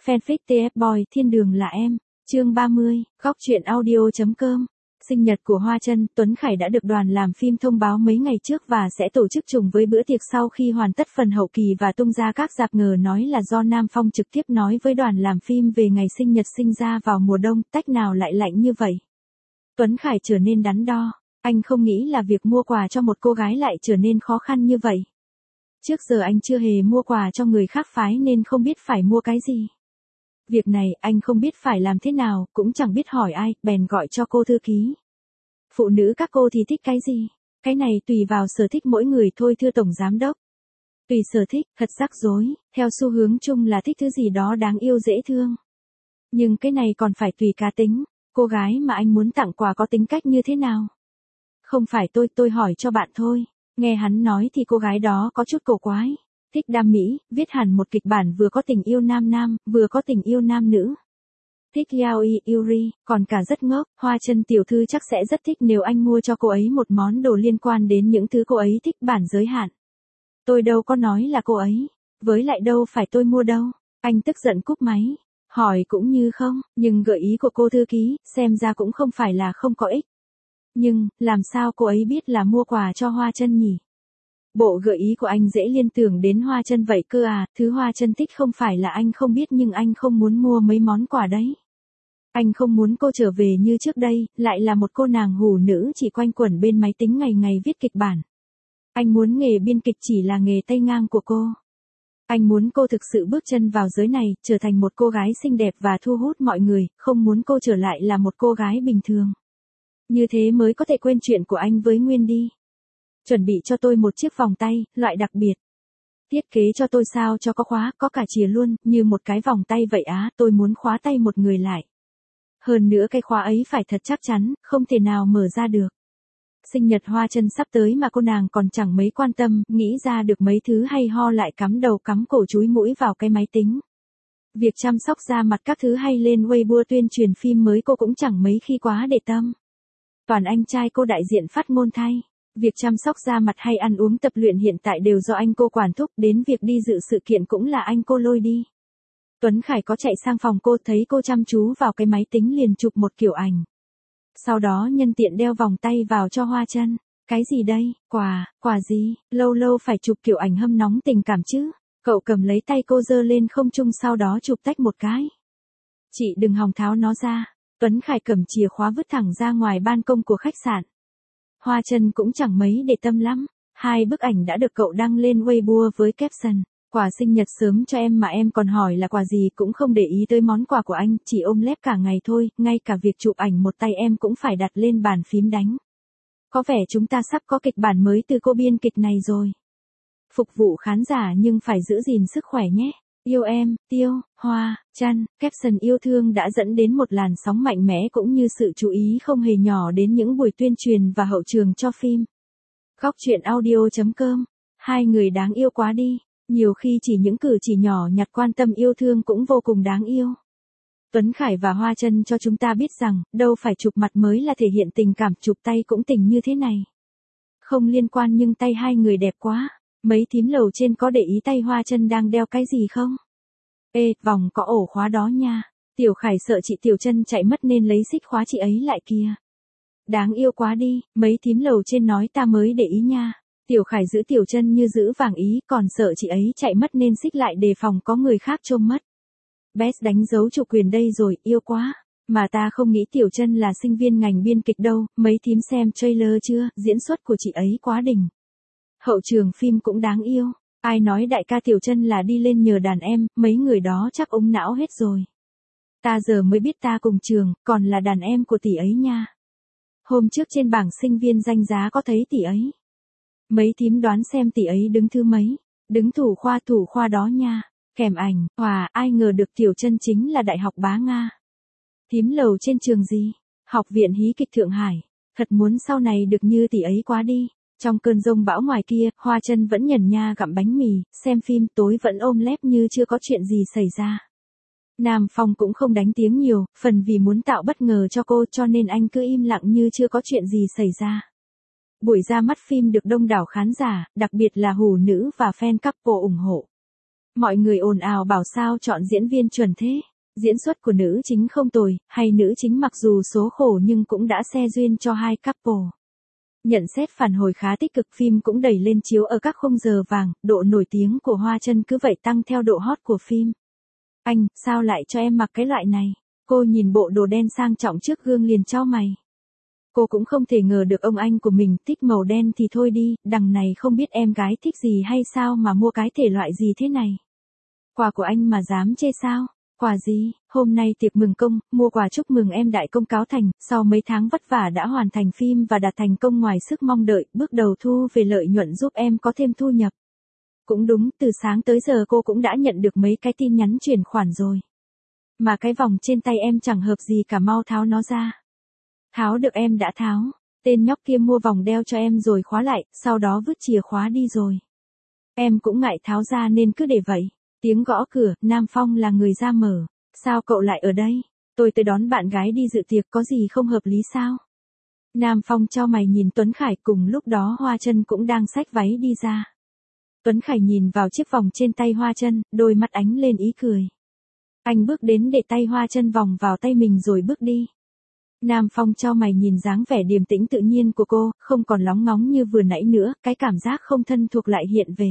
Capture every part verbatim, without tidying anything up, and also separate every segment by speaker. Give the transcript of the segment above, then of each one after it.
Speaker 1: Fanfic tê ép Boy Thiên đường là em, chương ba mươi, góc truyện audio chấm com. Sinh nhật của Hoa Chân, Tuấn Khải đã được đoàn làm phim thông báo mấy ngày trước và sẽ tổ chức trùng với bữa tiệc sau khi hoàn tất phần hậu kỳ và tung ra các rạp, ngờ nói là do Nam Phong trực tiếp nói với đoàn làm phim về ngày sinh nhật sinh ra vào mùa đông, tách nào lại lạnh như vậy. Tuấn Khải trở nên đắn đo, anh không nghĩ là việc mua quà cho một cô gái lại trở nên khó khăn như vậy. Trước giờ anh chưa hề mua quà cho người khác phái nên không biết phải mua cái gì. Việc này anh không biết phải làm thế nào, cũng chẳng biết hỏi ai, bèn gọi cho cô thư ký. Phụ nữ các cô thì thích cái gì? Cái này tùy vào sở thích mỗi người thôi thưa tổng giám đốc. Tùy sở thích, thật rắc rối, theo xu hướng chung là thích thứ gì đó đáng yêu dễ thương. Nhưng cái này còn phải tùy cá tính, cô gái mà anh muốn tặng quà có tính cách như thế nào? Không phải tôi, tôi hỏi cho bạn thôi. Nghe hắn nói thì cô gái đó có chút cổ quái. Thích đam mỹ, viết hẳn một kịch bản vừa có tình yêu nam nam, vừa có tình yêu nam nữ. Thích yaoi yuri, còn cả rất ngốc. Hoa Chân tiểu thư chắc sẽ rất thích nếu anh mua cho cô ấy một món đồ liên quan đến những thứ cô ấy thích, bản giới hạn. Tôi đâu có nói là cô ấy, với lại đâu phải tôi mua đâu. Anh tức giận cúp máy, hỏi cũng như không, nhưng gợi ý của cô thư ký, xem ra cũng không phải là không có ích. Nhưng, làm sao cô ấy biết là mua quà cho Hoa Chân nhỉ? Bộ gợi ý của anh dễ liên tưởng đến Hoa Chân vậy cơ à, thứ Hoa Chân thích không phải là anh không biết nhưng anh không muốn mua mấy món quà đấy. Anh không muốn cô trở về như trước đây, lại là một cô nàng hủ nữ chỉ quanh quẩn bên máy tính ngày ngày viết kịch bản. Anh muốn nghề biên kịch chỉ là nghề tay ngang của cô. Anh muốn cô thực sự bước chân vào giới này, trở thành một cô gái xinh đẹp và thu hút mọi người, không muốn cô trở lại là một cô gái bình thường. Như thế mới có thể quên chuyện của anh với Nguyên đi. Chuẩn bị cho tôi một chiếc vòng tay, loại đặc biệt. Thiết kế cho tôi sao cho có khóa, có cả chìa luôn, như một cái vòng tay vậy á, tôi muốn khóa tay một người lại. Hơn nữa cái khóa ấy phải thật chắc chắn, không thể nào mở ra được. Sinh nhật Hoa Chân sắp tới mà cô nàng còn chẳng mấy quan tâm, nghĩ ra được mấy thứ hay ho lại cắm đầu cắm cổ chúi mũi vào cái máy tính. Việc chăm sóc da mặt các thứ hay lên Weibo tuyên truyền phim mới cô cũng chẳng mấy khi quá để tâm. Toàn anh trai cô đại diện phát ngôn thay. Việc chăm sóc da mặt hay ăn uống tập luyện hiện tại đều do anh cô quản thúc, đến việc đi dự sự kiện cũng là anh cô lôi đi. Tuấn Khải có chạy sang phòng cô, thấy cô chăm chú vào cái máy tính liền chụp một kiểu ảnh. Sau đó nhân tiện đeo vòng tay vào cho Hoa Chân. Cái gì đây, quà, quà gì, lâu lâu phải chụp kiểu ảnh hâm nóng tình cảm chứ. Cậu cầm lấy tay cô giơ lên không trung sau đó chụp tách một cái. Chị đừng hòng tháo nó ra. Tuấn Khải cầm chìa khóa vứt thẳng ra ngoài ban công của khách sạn. Hoa Chân cũng chẳng mấy để tâm lắm. Hai bức ảnh đã được cậu đăng lên Weibo với caption: quà sinh nhật sớm cho em mà em còn hỏi là quà gì, cũng không để ý tới món quà của anh, chỉ ôm lép cả ngày thôi, ngay cả việc chụp ảnh một tay em cũng phải đặt lên bàn phím đánh. Có vẻ chúng ta sắp có kịch bản mới từ cô biên kịch này rồi. Phục vụ khán giả nhưng phải giữ gìn sức khỏe nhé. Yêu em, Tiêu, Hoa, Chân. Caption yêu thương đã dẫn đến một làn sóng mạnh mẽ cũng như sự chú ý không hề nhỏ đến những buổi tuyên truyền và hậu trường cho phim. Góc truyện audio chấm com. Hai người đáng yêu quá đi. Nhiều khi chỉ những cử chỉ nhỏ nhặt quan tâm yêu thương cũng vô cùng đáng yêu. Tuấn Khải và Hoa Chân cho chúng ta biết rằng, đâu phải chụp mặt mới là thể hiện tình cảm, chụp tay cũng tình như thế này. Không liên quan nhưng tay hai người đẹp quá. Mấy thím lầu trên có để ý tay Hoa Chân đang đeo cái gì không? Ê, vòng có ổ khóa đó nha. Tiểu Khải sợ chị Tiểu Chân chạy mất nên lấy xích khóa chị ấy lại kìa. Đáng yêu quá đi, mấy thím lầu trên nói ta mới để ý nha. Tiểu Khải giữ Tiểu Chân như giữ vàng ý, còn sợ chị ấy chạy mất nên xích lại đề phòng có người khác trông mất. Best đánh dấu chủ quyền đây rồi, yêu quá. Mà ta không nghĩ Tiểu Chân là sinh viên ngành biên kịch đâu, mấy thím xem trailer chưa, diễn xuất của chị ấy quá đỉnh. Hậu trường phim cũng đáng yêu. Ai nói đại ca Tiểu Chân là đi lên nhờ đàn em, mấy người đó chắc ống não hết rồi. Ta giờ mới biết ta cùng trường, còn là đàn em của tỷ ấy nha. Hôm trước trên bảng sinh viên danh giá có thấy tỷ ấy. Mấy thím đoán xem tỷ ấy đứng thứ mấy. Đứng thủ khoa thủ khoa đó nha. Kèm ảnh, hòa, ai ngờ được Tiểu Chân chính là Đại học Bá Nga. Thím lầu trên trường gì? Học viện hí kịch Thượng Hải. Thật muốn sau này được như tỷ ấy quá đi. Trong cơn giông bão ngoài kia, Hoa Chân vẫn nhẩn nha gặm bánh mì, xem phim, tối vẫn ôm lép như chưa có chuyện gì xảy ra. Nam Phong cũng không đánh tiếng nhiều, phần vì muốn tạo bất ngờ cho cô cho nên anh cứ im lặng như chưa có chuyện gì xảy ra. Buổi ra mắt phim được đông đảo khán giả, đặc biệt là hủ nữ và fan couple ủng hộ. Mọi người ồn ào bảo sao chọn diễn viên chuẩn thế. Diễn xuất của nữ chính không tồi, hay nữ chính mặc dù số khổ nhưng cũng đã xe duyên cho hai couple. Nhận xét phản hồi khá tích cực, phim cũng đẩy lên chiếu ở các khung giờ vàng, độ nổi tiếng của Hoa Chân cứ vậy tăng theo độ hot của phim. Anh, sao lại cho em mặc cái loại này? Cô nhìn bộ đồ đen sang trọng trước gương liền chau mày. Cô cũng không thể ngờ được ông anh của mình thích màu đen thì thôi đi, đằng này không biết em gái thích gì hay sao mà mua cái thể loại gì thế này. Quà của anh mà dám chê sao? Quà gì? Hôm nay tiệc mừng công, mua quà chúc mừng em đại công cáo thành, sau mấy tháng vất vả đã hoàn thành phim và đạt thành công ngoài sức mong đợi, bước đầu thu về lợi nhuận giúp em có thêm thu nhập. Cũng đúng, từ sáng tới giờ cô cũng đã nhận được mấy cái tin nhắn chuyển khoản rồi. Mà cái vòng trên tay em chẳng hợp gì cả, mau tháo nó ra. Tháo được em đã tháo. Tên nhóc kia mua vòng đeo cho em rồi khóa lại, sau đó vứt chìa khóa đi rồi. Em cũng ngại tháo ra nên cứ để vậy. Tiếng gõ cửa, Nam Phong là người ra mở. Sao cậu lại ở đây? Tôi tới đón bạn gái đi dự tiệc, có gì không hợp lý sao? Nam Phong chau mày nhìn Tuấn Khải, cùng lúc đó Hoa Chân cũng đang xách váy đi ra. Tuấn Khải nhìn vào chiếc vòng trên tay Hoa Chân, đôi mắt ánh lên ý cười. Anh bước đến để tay Hoa Chân vòng vào tay mình rồi bước đi. Nam Phong chau mày nhìn dáng vẻ điềm tĩnh tự nhiên của cô, không còn lóng ngóng như vừa nãy nữa, cái cảm giác không thân thuộc lại hiện về.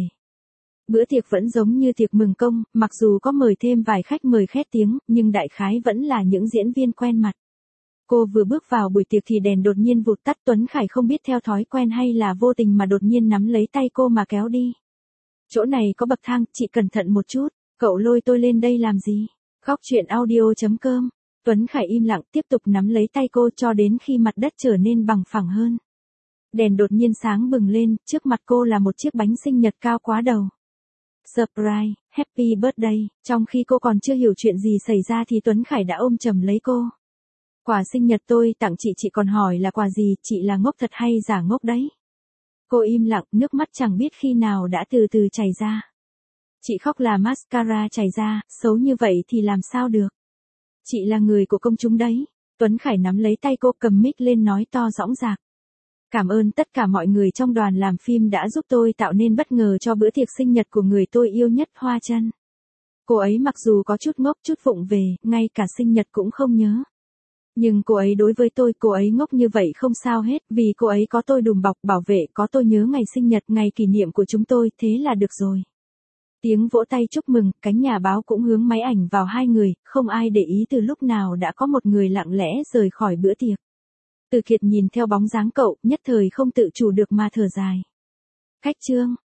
Speaker 1: Bữa tiệc vẫn giống như tiệc mừng công, mặc dù có mời thêm vài khách mời khét tiếng, nhưng đại khái vẫn là những diễn viên quen mặt. Cô vừa bước vào buổi tiệc thì đèn đột nhiên vụt tắt, Tuấn Khải không biết theo thói quen hay là vô tình mà đột nhiên nắm lấy tay cô mà kéo đi. Chỗ này có bậc thang, chị cẩn thận một chút, cậu lôi tôi lên đây làm gì? Góc truyện audio chấm com. Tuấn Khải im lặng tiếp tục nắm lấy tay cô cho đến khi mặt đất trở nên bằng phẳng hơn. Đèn đột nhiên sáng bừng lên, trước mặt cô là một chiếc bánh sinh nhật cao quá đầu. Surprise, happy birthday, trong khi cô còn chưa hiểu chuyện gì xảy ra thì Tuấn Khải đã ôm chầm lấy cô. Quà sinh nhật tôi tặng chị, chị còn hỏi là quà gì, chị là ngốc thật hay giả ngốc đấy? Cô im lặng, nước mắt chẳng biết khi nào đã từ từ chảy ra. Chị khóc là mascara chảy ra, xấu như vậy thì làm sao được? Chị là người của công chúng đấy. Tuấn Khải nắm lấy tay cô, cầm mic lên nói to dõng dạc. Cảm ơn tất cả mọi người trong đoàn làm phim đã giúp tôi tạo nên bất ngờ cho bữa tiệc sinh nhật của người tôi yêu nhất, Hoa Chân. Cô ấy mặc dù có chút ngốc chút vụng về, ngay cả sinh nhật cũng không nhớ. Nhưng cô ấy đối với tôi, cô ấy ngốc như vậy không sao hết, vì cô ấy có tôi đùm bọc bảo vệ, có tôi nhớ ngày sinh nhật, ngày kỷ niệm của chúng tôi, thế là được rồi. Tiếng vỗ tay chúc mừng, cánh nhà báo cũng hướng máy ảnh vào hai người, không ai để ý từ lúc nào đã có một người lặng lẽ rời khỏi bữa tiệc. Từ Kiệt nhìn theo bóng dáng cậu, nhất thời không tự chủ được mà thở dài. Khách trương,